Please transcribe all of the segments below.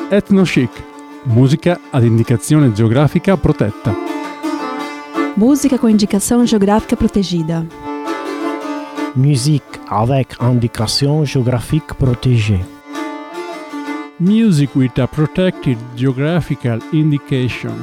Ethno-chic, musica ad indicazione geografica protetta. Música com indicação geográfica protegida. Musique avec indication géographique protégée. Music with a protected geographical indication.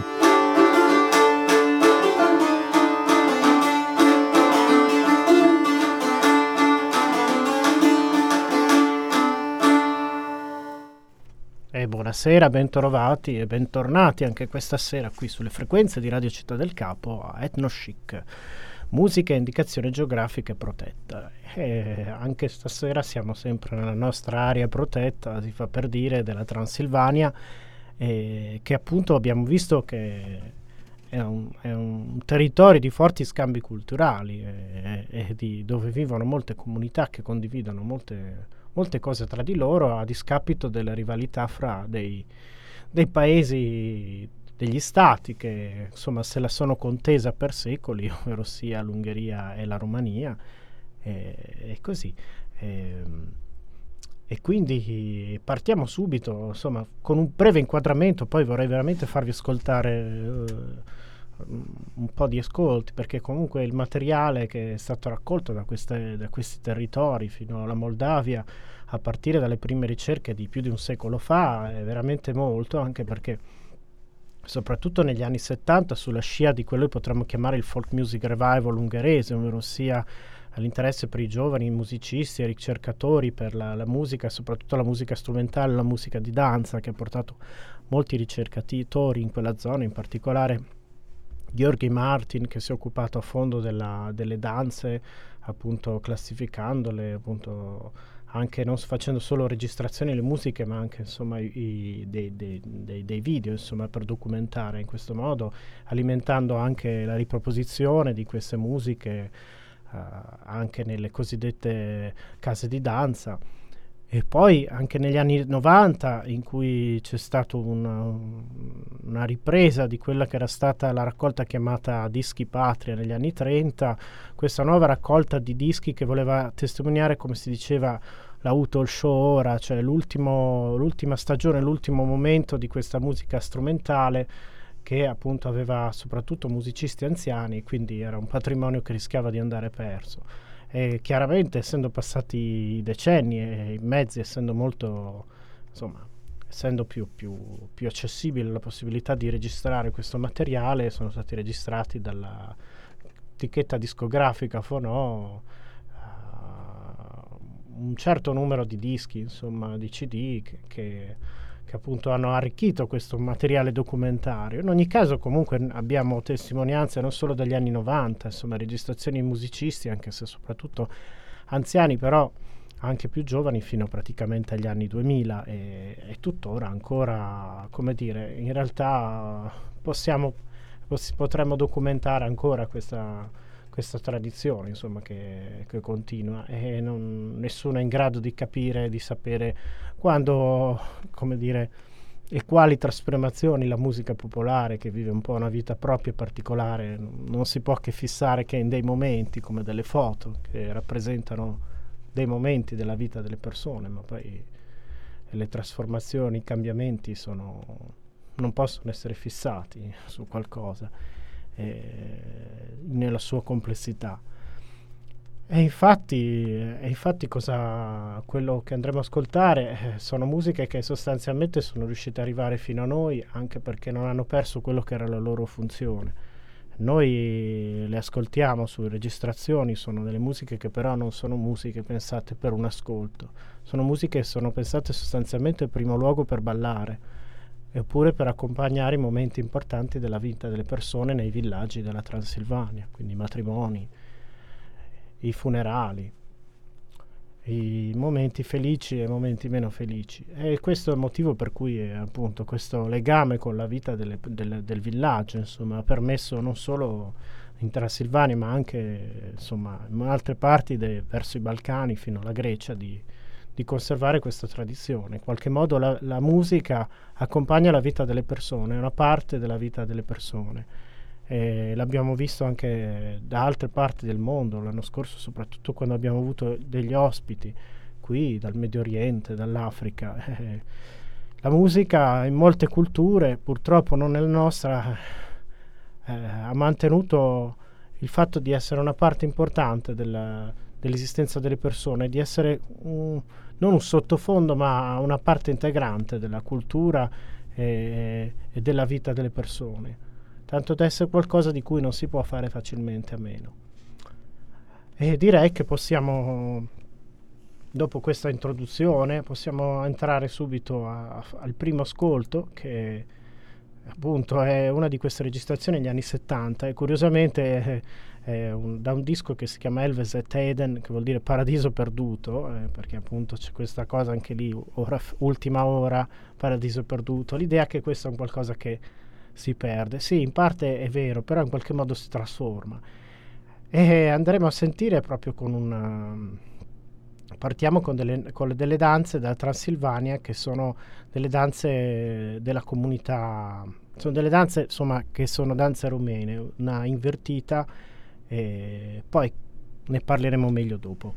Buonasera, bentrovati e bentornati anche questa sera qui sulle frequenze di Radio Città del Capo a Ethno-chic, musica e indicazione geografica protetta. E anche stasera siamo sempre nella nostra area protetta, si fa per dire, della Transilvania, che appunto abbiamo visto che è un territorio di forti scambi culturali e dove vivono molte comunità che condividono molte cose tra di loro, a discapito delle rivalità fra dei paesi, degli stati che insomma se la sono contesa per secoli, ovvero sia l'Ungheria e la Romania, e così. E quindi partiamo subito, insomma, con un breve inquadramento. Poi vorrei veramente farvi ascoltare un po' di ascolti, perché comunque il materiale che è stato raccolto da questi territori fino alla Moldavia, a partire dalle prime ricerche di più di un secolo fa, è veramente molto, anche perché soprattutto negli anni 70, sulla scia di quello che potremmo chiamare il folk music revival ungherese, ovvero sia l'interesse per i giovani musicisti e ricercatori per la musica, soprattutto la musica strumentale, la musica di danza, che ha portato molti ricercatori in quella zona, in particolare György Martin, che si è occupato a fondo delle danze, appunto classificandole, appunto anche non facendo solo registrazioni delle musiche, ma anche insomma dei video, insomma, per documentare in questo modo, alimentando anche la riproposizione di queste musiche anche nelle cosiddette case di danza. E poi anche negli anni 90, in cui c'è stata una ripresa di quella che era stata la raccolta chiamata Dischi Patria negli anni 30, questa nuova raccolta di dischi che voleva testimoniare, come si diceva, la Utol Show ora, cioè l'ultima stagione, l'ultimo momento di questa musica strumentale, che appunto aveva soprattutto musicisti anziani, quindi era un patrimonio che rischiava di andare perso. E chiaramente, essendo passati i decenni e i mezzi essendo molto, insomma, essendo più accessibile la possibilità di registrare questo materiale, sono stati registrati dalla etichetta discografica Fonò un certo numero di dischi, insomma, di CD che appunto hanno arricchito questo materiale documentario. In ogni caso, comunque, abbiamo testimonianze non solo dagli anni 90, insomma, registrazioni di musicisti, anche se soprattutto anziani, però anche più giovani, fino praticamente agli anni 2000, e tuttora ancora, come dire, in realtà potremmo documentare ancora questa tradizione, insomma, che continua, e nessuno è in grado di capire, di sapere quando, come dire, e quali trasformazioni la musica popolare, che vive un po' una vita propria e particolare, non si può che fissare che in dei momenti, come delle foto che rappresentano dei momenti della vita delle persone, ma poi le trasformazioni, i cambiamenti non possono essere fissati su qualcosa nella sua complessità. E infatti quello che andremo a ascoltare sono musiche che sostanzialmente sono riuscite ad arrivare fino a noi, anche perché non hanno perso quello che era la loro funzione. Noi le ascoltiamo su registrazioni, sono delle musiche che però non sono musiche pensate per un ascolto, sono musiche che sono pensate sostanzialmente in primo luogo per ballare, oppure per accompagnare i momenti importanti della vita delle persone nei villaggi della Transilvania, quindi i matrimoni, i funerali, i momenti felici e i momenti meno felici. E questo è il motivo per cui appunto questo legame con la vita del villaggio, insomma, ha permesso non solo in Transilvania, ma anche, insomma, in altre parti verso i Balcani fino alla Grecia, di conservare questa tradizione. In qualche modo la musica accompagna la vita delle persone, è una parte della vita delle persone. L'abbiamo visto anche da altre parti del mondo l'anno scorso, soprattutto quando abbiamo avuto degli ospiti qui dal Medio Oriente, dall'Africa. la musica in molte culture, purtroppo non nella nostra, ha mantenuto il fatto di essere una parte importante dell'esistenza delle persone, di essere non un sottofondo, ma una parte integrante della cultura e della vita delle persone, tanto da essere qualcosa di cui non si può fare facilmente a meno. E direi che possiamo, dopo questa introduzione, possiamo entrare subito al primo ascolto, che appunto è una di queste registrazioni degli anni 70 e curiosamente da un disco che si chiama Elves at Eden, che vuol dire paradiso perduto, perché appunto c'è questa cosa anche lì, ultima ora, paradiso perduto, l'idea che questo è un qualcosa che si perde. Sì, in parte è vero, però in qualche modo si trasforma. E andremo a sentire proprio con partiamo con delle danze dalla Transilvania, che sono delle danze della comunità, sono delle danze insomma che sono danze rumene, una invertita, e poi ne parleremo meglio dopo.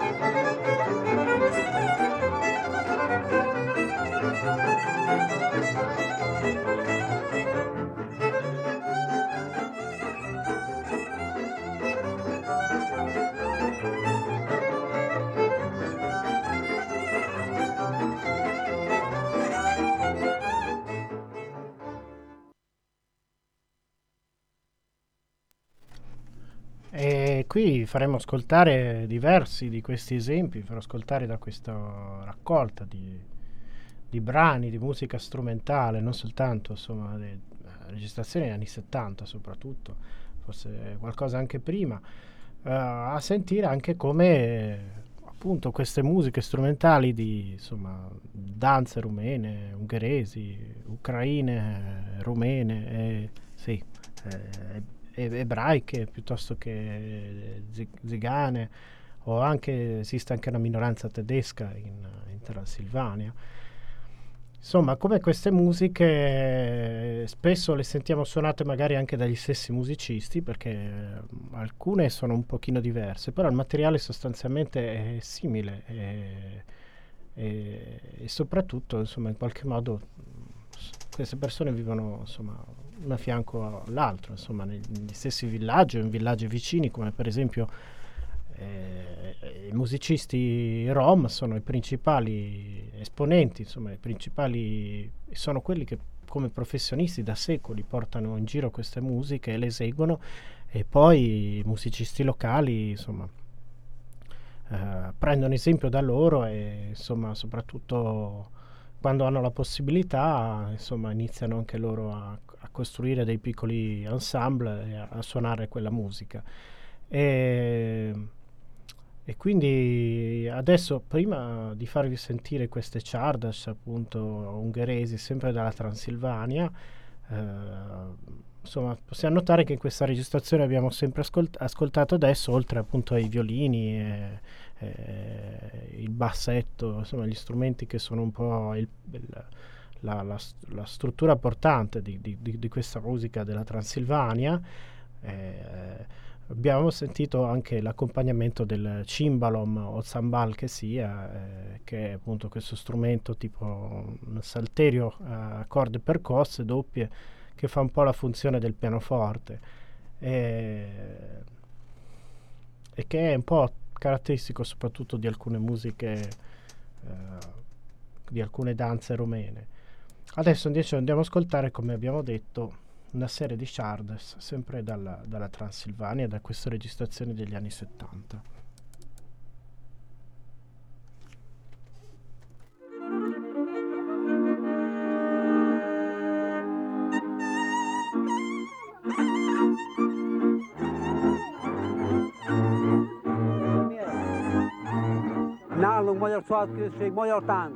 E qui faremo ascoltare diversi di questi esempi, farò ascoltare da questa raccolta di brani di musica strumentale, non soltanto insomma registrazioni degli anni 70 soprattutto, forse qualcosa anche prima, a sentire anche come appunto queste musiche strumentali di insomma danze rumene, ungheresi, ucraine, rumene, sì, ebraiche piuttosto che zigane, o anche esiste anche una minoranza tedesca in Transilvania. Insomma, come queste musiche spesso le sentiamo suonate magari anche dagli stessi musicisti, perché alcune sono un pochino diverse, però il materiale sostanzialmente è simile e soprattutto, insomma, in qualche modo queste persone vivono, insomma, uno a fianco all'altro, insomma, negli stessi villaggi o in villaggi vicini, come per esempio i musicisti rom sono i principali esponenti, insomma, i principali sono quelli che come professionisti da secoli portano in giro queste musiche e le eseguono, e poi i musicisti locali, insomma, prendono esempio da loro e, insomma, soprattutto quando hanno la possibilità, insomma, iniziano anche loro a costruire dei piccoli ensemble e a suonare quella musica. E quindi adesso, prima di farvi sentire queste ciardas appunto ungheresi, sempre dalla Transilvania, insomma, possiamo notare che in questa registrazione abbiamo sempre ascoltato adesso, oltre appunto ai violini il bassetto, insomma gli strumenti che sono un po' la struttura portante di questa musica della Transilvania. Abbiamo sentito anche l'accompagnamento del cimbalom o zambal che sia, che è appunto questo strumento tipo un salterio a corde percosse doppie che fa un po' la funzione del pianoforte e che è un po' caratteristico soprattutto di alcune musiche, di alcune danze rumene. Adesso invece andiamo ad ascoltare, come abbiamo detto, una serie di ciardas sempre dalla Transilvania, da queste registrazioni degli anni 70. Nálunk Magyar Szalagközség, magyar tánc.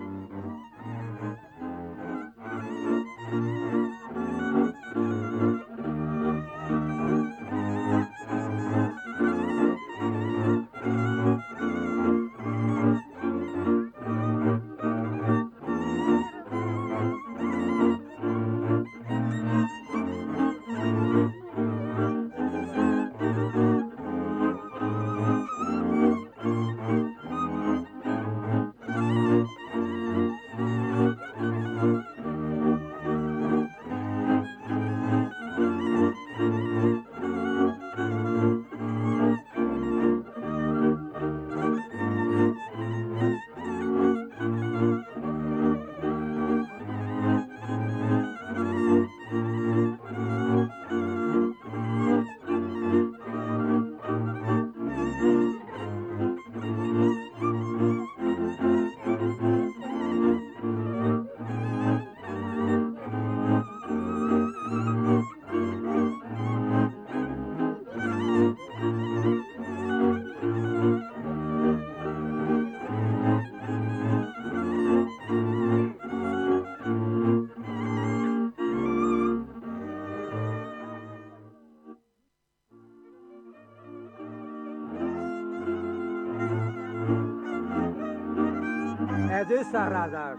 Ez összárázás.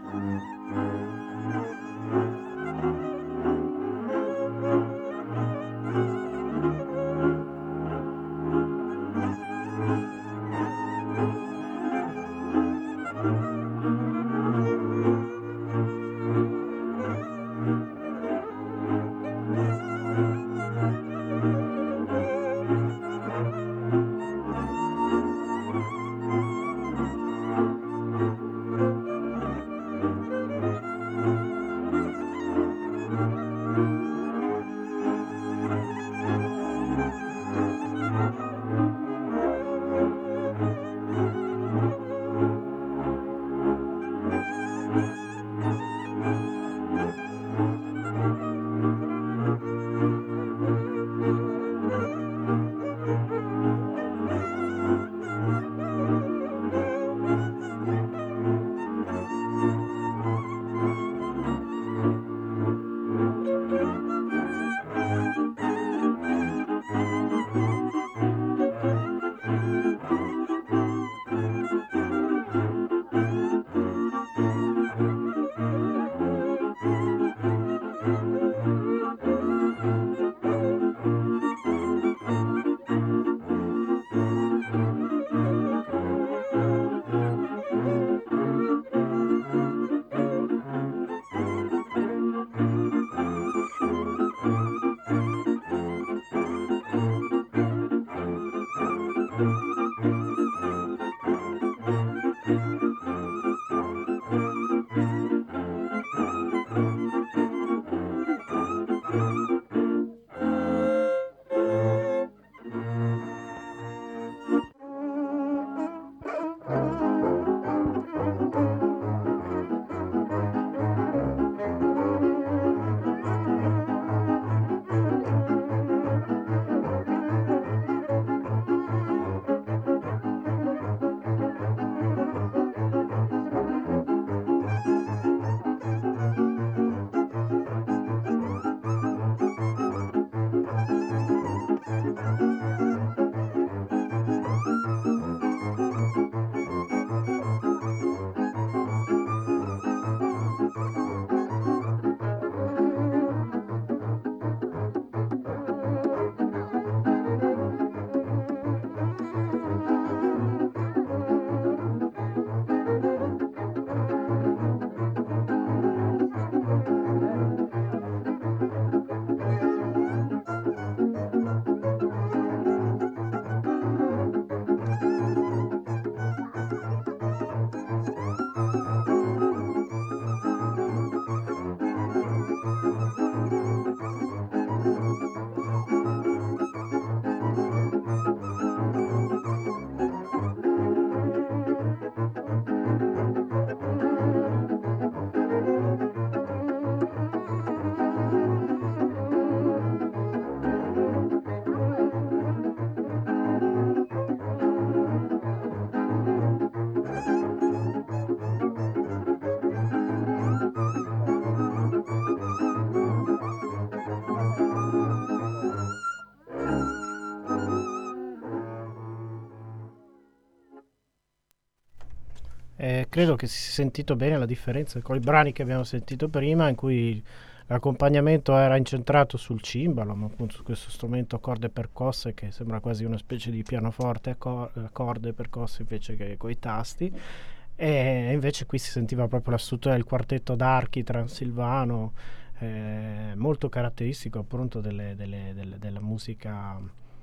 Credo che si sia sentito bene la differenza con i brani che abbiamo sentito prima, in cui l'accompagnamento era incentrato sul cimbalo, ma appunto su questo strumento a corde percosse che sembra quasi una specie di pianoforte a corde percosse invece che coi tasti. E invece qui si sentiva proprio la struttura del quartetto d'archi transilvano, molto caratteristico appunto della musica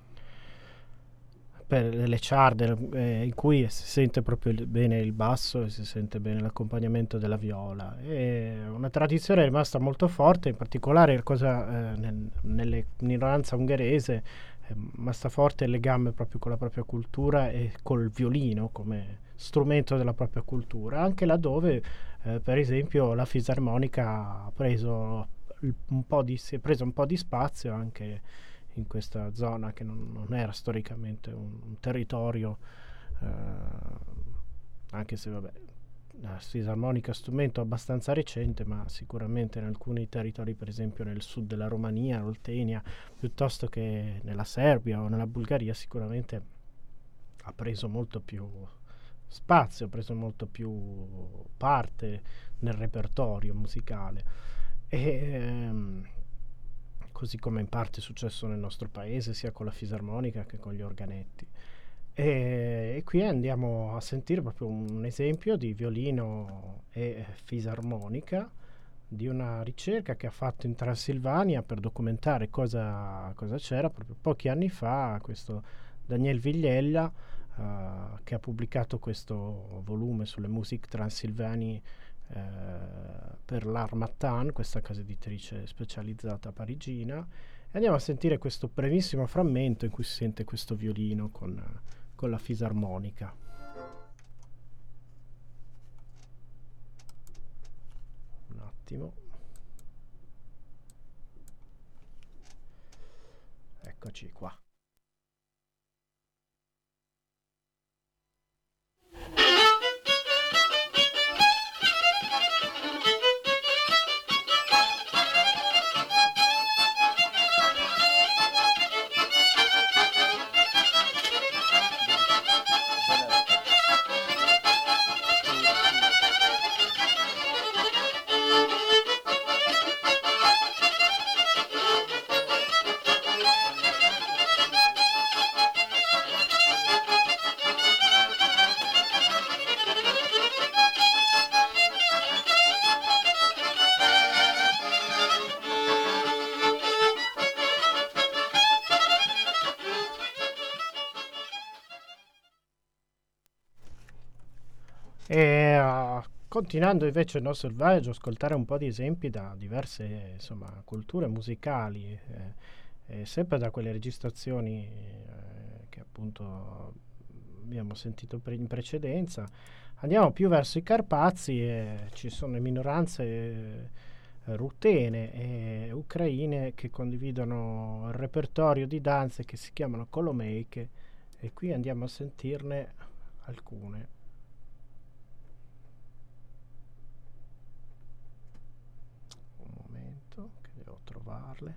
per le ciarde, in cui si sente proprio bene il basso e si sente bene l'accompagnamento della viola. È una tradizione rimasta molto forte, in particolare nelle minoranza ungherese è rimasta forte il legame proprio con la propria cultura e col violino come strumento della propria cultura, anche laddove per esempio la fisarmonica ha preso si è preso un po' di spazio anche in questa zona che non era storicamente un territorio, anche se vabbè, la fisarmonica è strumento abbastanza recente, ma sicuramente in alcuni territori, per esempio nel sud della Romania, Oltenia, piuttosto che nella Serbia o nella Bulgaria, sicuramente ha preso molto più spazio, ha preso molto più parte nel repertorio musicale. Così come in parte è successo nel nostro paese, sia con la fisarmonica che con gli organetti. E qui andiamo a sentire proprio un esempio di violino e fisarmonica di una ricerca che ha fatto in Transilvania per documentare cosa c'era proprio pochi anni fa. Questo Daniel Vigliella, che ha pubblicato questo volume sulle musiche transilvani per l'Harmattan, questa casa editrice specializzata parigina, e andiamo a sentire questo brevissimo frammento in cui si sente questo violino con la fisarmonica. Un attimo, eccoci qua. Continuando invece il nostro viaggio, ascoltare un po' di esempi da diverse insomma, culture musicali, sempre da quelle registrazioni che appunto abbiamo sentito in precedenza. Andiamo più verso i Carpazi e ci sono le minoranze rutene e ucraine che condividono il repertorio di danze che si chiamano kolomeiche, e qui andiamo a sentirne alcune. Che devo trovarle.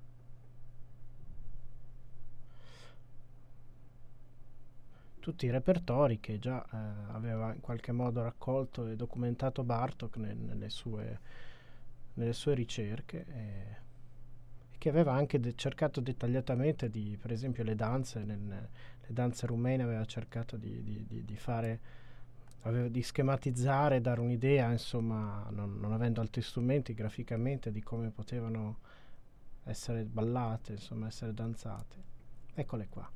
Tutti i repertori che già aveva in qualche modo raccolto e documentato Bartók nelle sue ricerche, e che aveva anche cercato dettagliatamente per esempio le danze rumene, aveva cercato di fare, di schematizzare, dare un'idea, insomma, non avendo altri strumenti, graficamente di come potevano essere ballate, insomma, essere danzate. Eccole qua.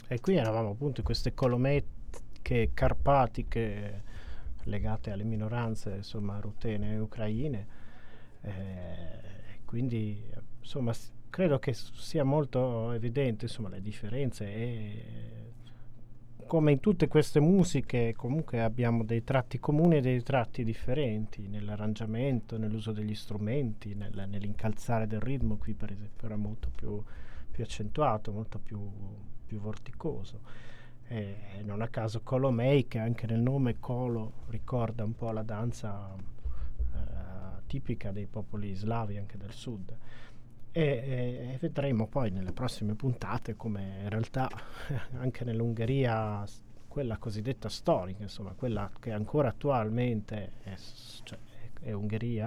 E qui eravamo appunto in queste colomette carpatiche legate alle minoranze, insomma, rutene e ucraine. Quindi, insomma, credo che sia molto evidente, insomma, le differenze e come in tutte queste musiche comunque abbiamo dei tratti comuni e dei tratti differenti nell'arrangiamento, nell'uso degli strumenti, nell'incalzare del ritmo. Qui per esempio era molto più accentuato, molto più vorticoso. Non a caso Colomei, che anche nel nome Colo ricorda un po' la danza tipica dei popoli slavi anche del sud. E vedremo poi nelle prossime puntate come in realtà anche nell'Ungheria, quella cosiddetta storica, insomma, quella che ancora attualmente cioè, è Ungheria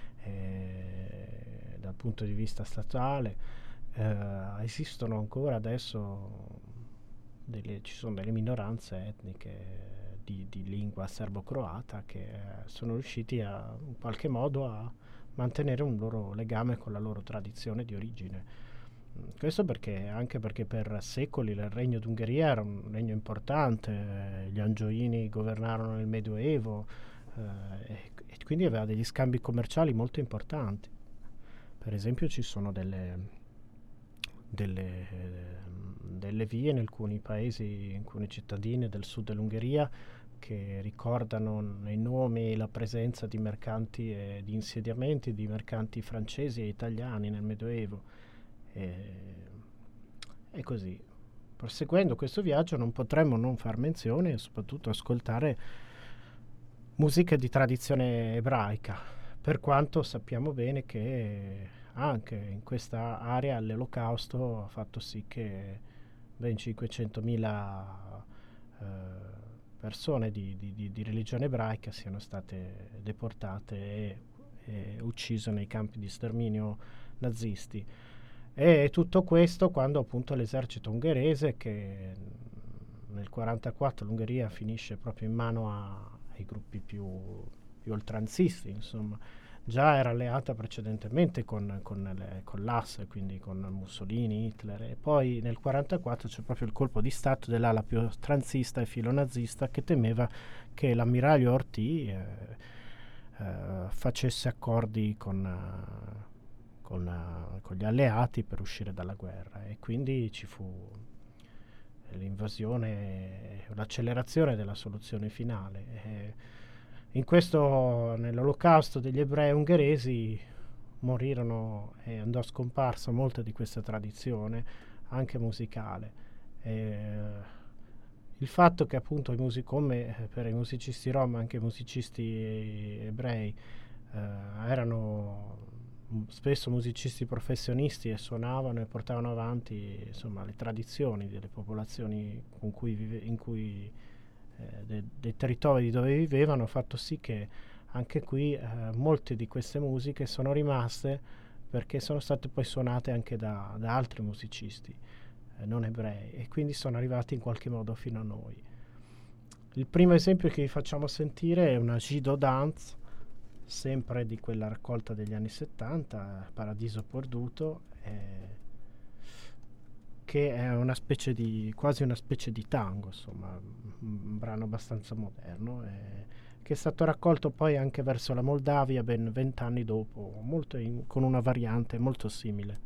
dal punto di vista statale, esistono ancora adesso ci sono delle minoranze etniche di lingua serbo-croata che sono riusciti in qualche modo a mantenere un loro legame con la loro tradizione di origine. Questo anche perché per secoli il regno d'Ungheria era un regno importante, gli Angioini governarono nel Medioevo e quindi aveva degli scambi commerciali molto importanti. Per esempio ci sono delle vie in alcuni paesi, in alcune cittadine del sud dell'Ungheria, che ricordano nei nomi la presenza di mercanti e di insediamenti di mercanti francesi e italiani nel Medioevo. E così, proseguendo questo viaggio, non potremmo non far menzione e soprattutto ascoltare musica di tradizione ebraica, per quanto sappiamo bene che anche in questa area l'Olocausto ha fatto sì che ben 500.000 persone di religione ebraica siano state deportate e uccise nei campi di sterminio nazisti. E tutto questo quando appunto l'esercito ungherese, che nel 1944 l'Ungheria finisce proprio in mano ai gruppi più oltranzisti, insomma, già era alleata precedentemente con l'Asse, quindi con Mussolini, Hitler, e poi nel 1944 c'è proprio il colpo di stato dell'ala più tranzista e filonazista che temeva che l'ammiraglio Horthy facesse accordi con gli alleati per uscire dalla guerra, e quindi ci fu l'invasione, l'accelerazione della soluzione finale. In questo, nell'olocausto degli ebrei ungheresi, morirono e andò a scomparsa molta di questa tradizione, anche musicale. Il fatto che appunto come per i musicisti rom, anche i musicisti ebrei erano spesso musicisti professionisti e suonavano e portavano avanti, insomma, le tradizioni delle popolazioni dei territori dove vivevano, ha fatto sì che anche qui molte di queste musiche sono rimaste perché sono state poi suonate anche da altri musicisti non ebrei, e quindi sono arrivati in qualche modo fino a noi. Il primo esempio che vi facciamo sentire è una Gido Dance, sempre di quella raccolta degli anni 70, Paradiso Perduto, che è quasi una specie di tango, insomma, un brano abbastanza moderno, che è stato raccolto poi anche verso la Moldavia ben 20 anni dopo, con una variante molto simile.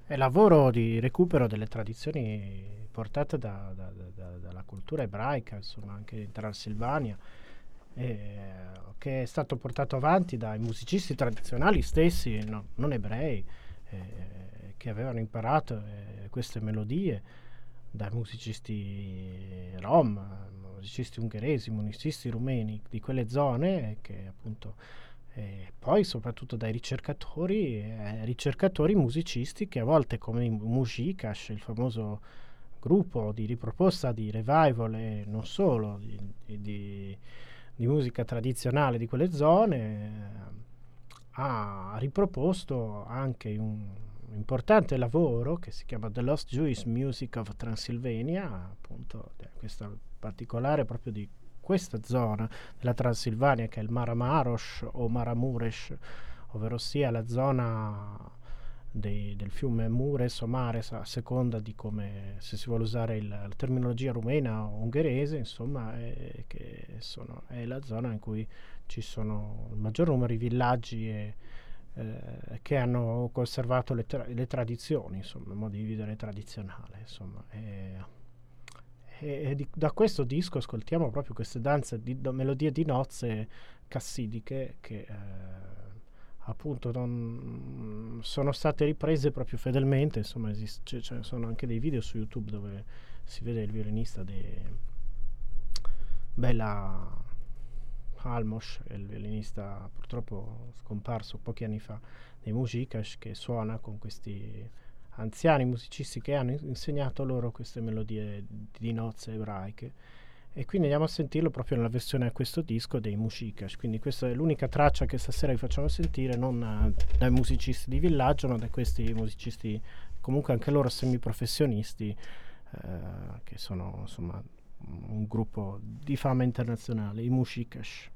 È lavoro di recupero delle tradizioni portate dalla cultura ebraica, insomma, anche in Transilvania, che è stato portato avanti dai musicisti tradizionali stessi, non ebrei, che avevano imparato queste melodie dai musicisti rom, musicisti ungheresi, musicisti rumeni di quelle zone, che appunto poi soprattutto dai ricercatori musicisti che a volte, come i Musikash, il famoso gruppo di riproposta di revival e non solo di musica tradizionale di quelle zone, ha riproposto anche un importante lavoro che si chiama The Lost Jewish Music of Transylvania, appunto questa particolare proprio di questa zona della Transilvania, che è il Maramaros o Maramuresh, ovvero sia la zona del fiume Mures o Mares, a seconda di come, se si vuole usare la terminologia rumena o ungherese, insomma, è la zona in cui ci sono il maggior numero di villaggi che hanno conservato le tradizioni, insomma, il modo di vivere tradizionale, insomma. Da questo disco ascoltiamo proprio queste danze melodie di nozze cassidiche che appunto sono state riprese proprio fedelmente, insomma. Cioè, sono anche dei video su YouTube dove si vede il violinista Bela Almos, il violinista purtroppo scomparso pochi anni fa, dei Musikash, che suona con questi anziani musicisti che hanno insegnato loro queste melodie di nozze ebraiche, e quindi andiamo a sentirlo proprio nella versione a questo disco dei Musikash. Quindi questa è l'unica traccia che stasera vi facciamo sentire, non dai musicisti di villaggio, ma da questi musicisti comunque anche loro semiprofessionisti, che sono insomma un gruppo di fama internazionale, i Musikash.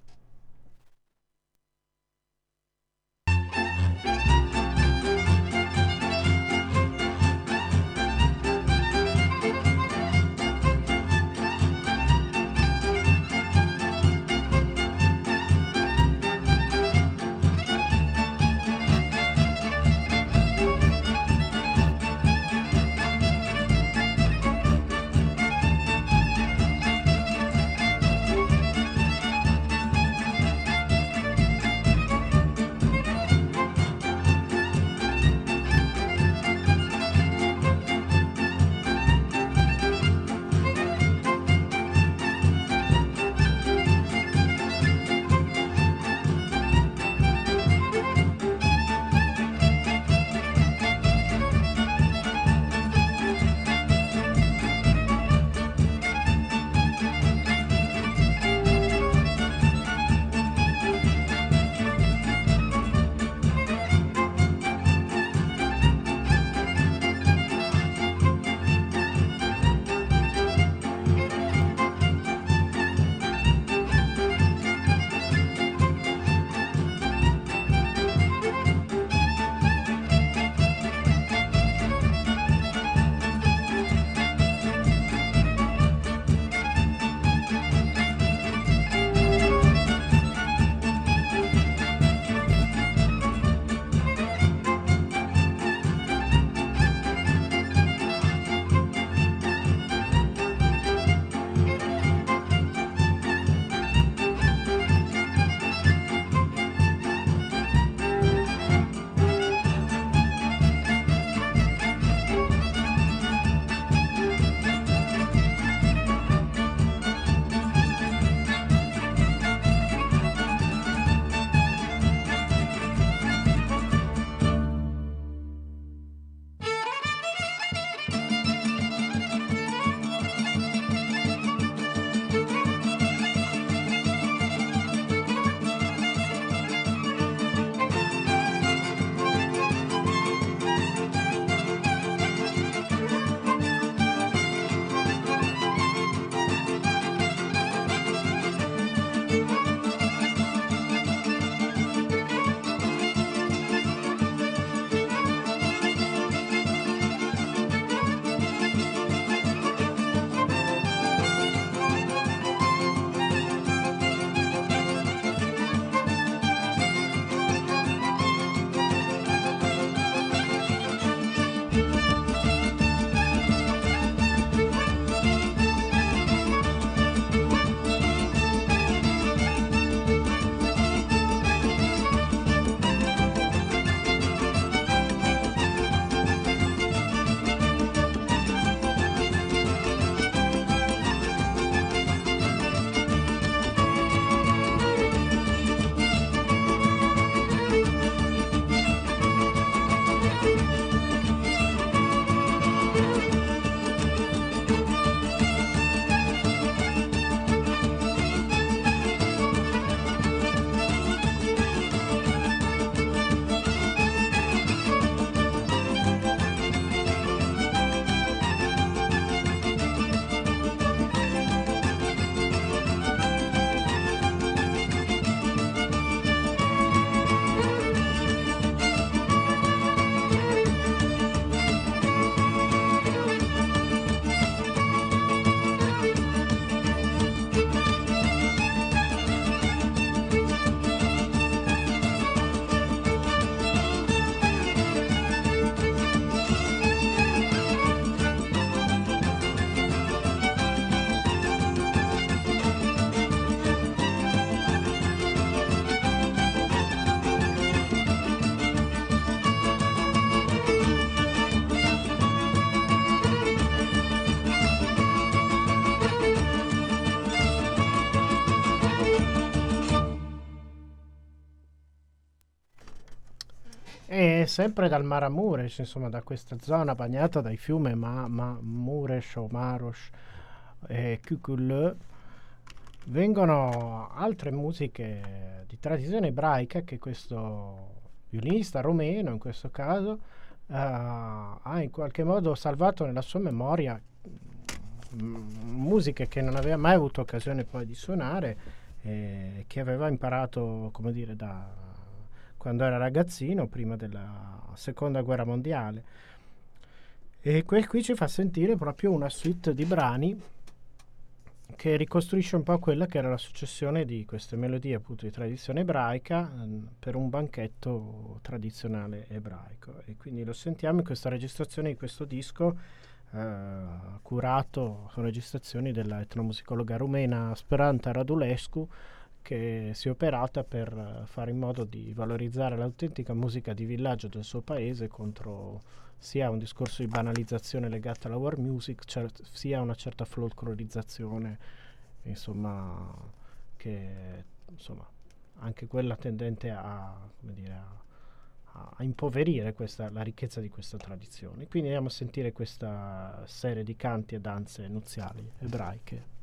E sempre dal Maramuresh, insomma, da questa zona bagnata dai fiumi Muresh o Marosh e Kukul, vengono altre musiche di tradizione ebraica che questo violinista romeno, in questo caso, ha in qualche modo salvato nella sua memoria, musiche che non aveva mai avuto occasione poi di suonare, che aveva imparato, come dire, da quando era ragazzino, prima della seconda guerra mondiale. E qui ci fa sentire proprio una suite di brani che ricostruisce un po' quella che era la successione di queste melodie appunto di tradizione ebraica, per un banchetto tradizionale ebraico. E quindi lo sentiamo in questa registrazione di questo disco, curato, sono registrazioni della etnomusicologa rumena Speranța Radulescu, che si è operata per fare in modo di valorizzare l'autentica musica di villaggio del suo paese contro sia un discorso di banalizzazione legato alla war music, sia una certa folclorizzazione, insomma, che insomma anche quella tendente a, come dire, a impoverire la ricchezza di questa tradizione. Quindi andiamo a sentire questa serie di canti e danze nuziali ebraiche.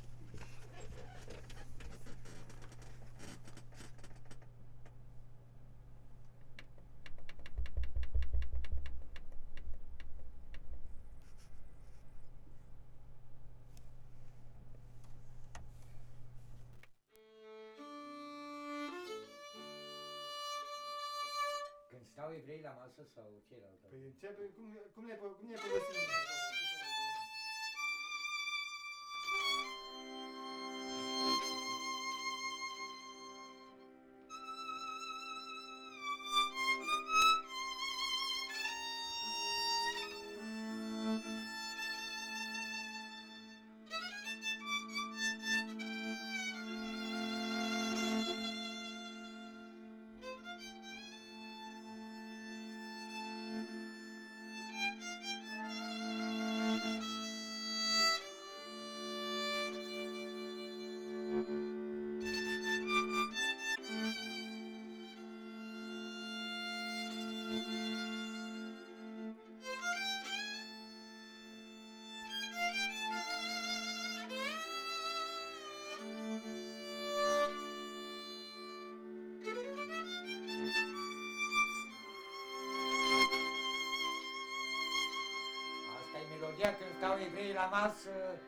Stau evrei la masă sau ceilalți? Păi cum le-ai povestit? Melodia când stau evrei la masă.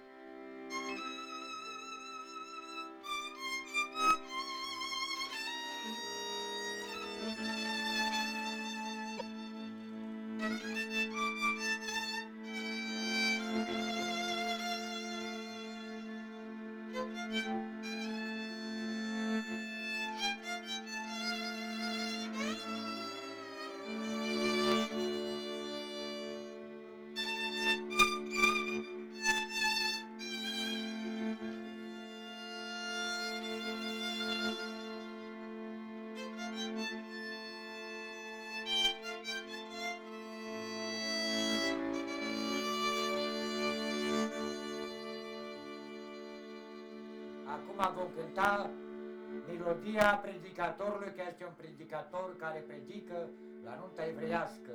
Acum vom cânta melodia predicatorului, că este un predicator care predică la nunta evreiască.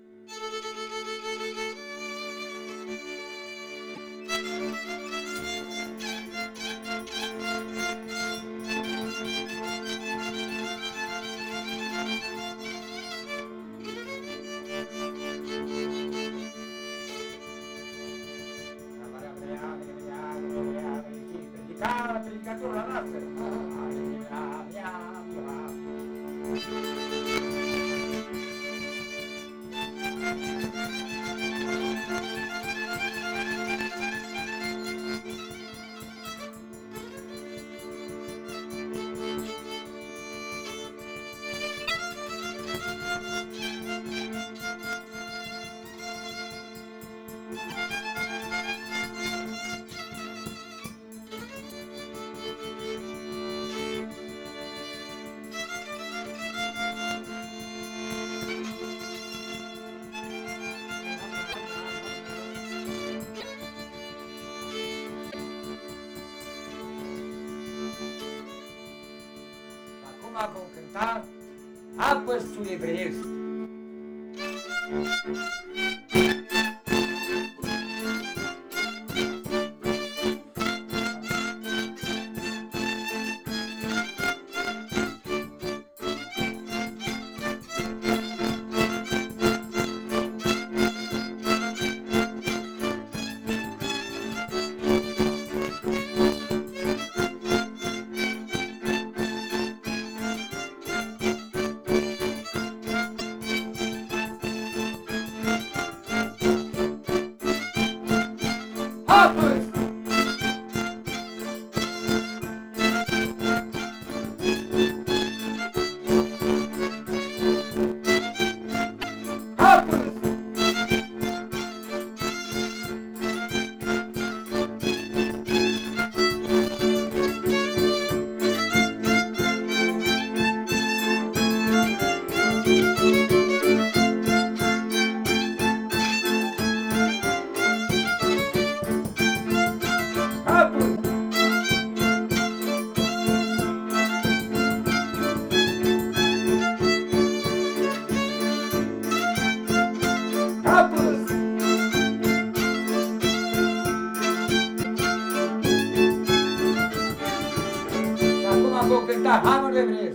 Predicatorul la noastră. Vom cânta apăsul evreiesc. Vou cântar Hammer de Everest.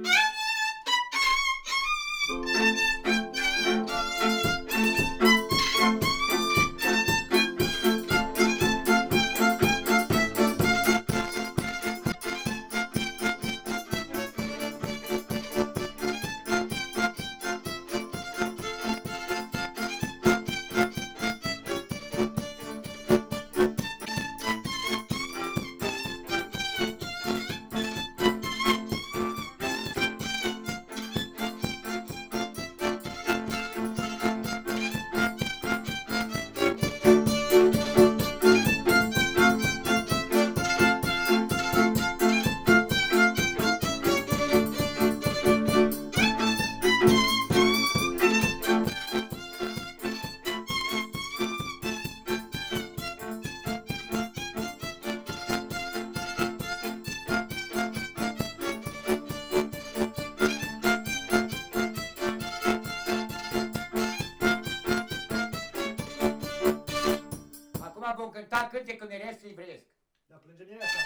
Vom cânta cântecul neresc evreiesc. Da, plângenirea ta.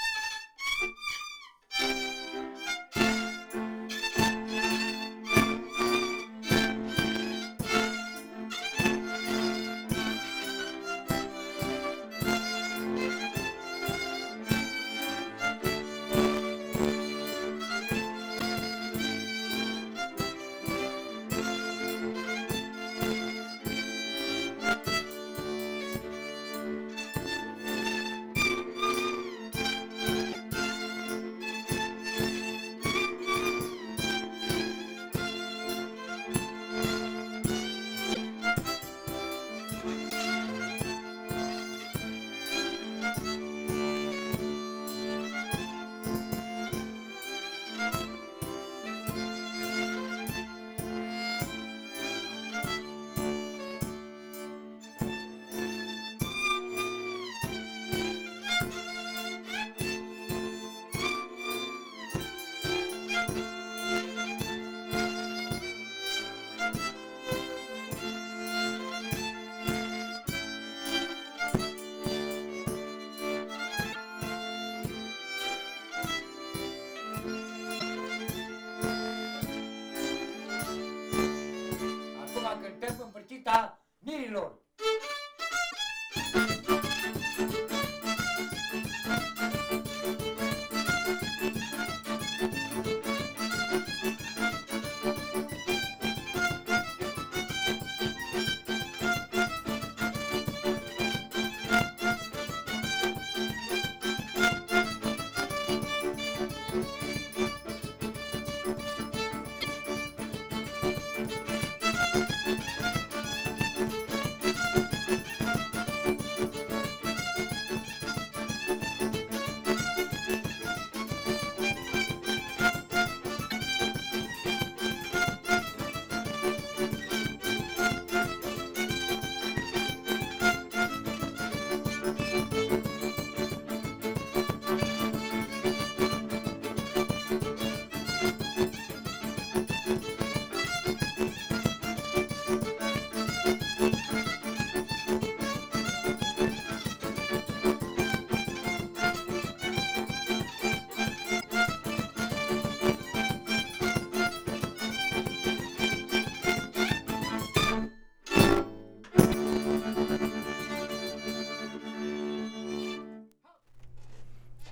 împărțita mirilor.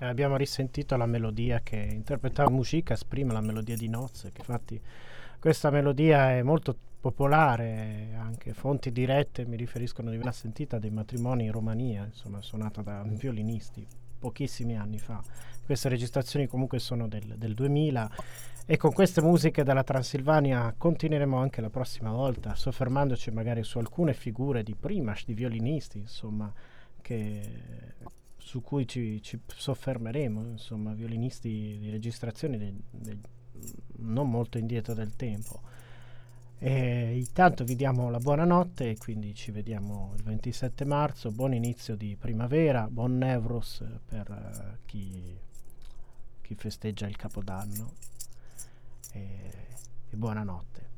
abbiamo risentito la melodia che interpretava Mujikas prima, la melodia di Nozze, che infatti questa melodia è molto popolare, anche fonti dirette mi riferiscono di averla sentita dei matrimoni in Romania, insomma, suonata da violinisti pochissimi anni fa. Queste registrazioni comunque sono del 2000, e con queste musiche dalla Transilvania continueremo anche la prossima volta, soffermandoci magari su alcune figure di Primaš, di violinisti, insomma, su cui ci soffermeremo, insomma, violinisti di registrazioni non molto indietro del tempo. E intanto vi diamo la buonanotte e quindi ci vediamo il 27 marzo. Buon inizio di primavera, buon Nevros per chi festeggia il Capodanno, e buonanotte.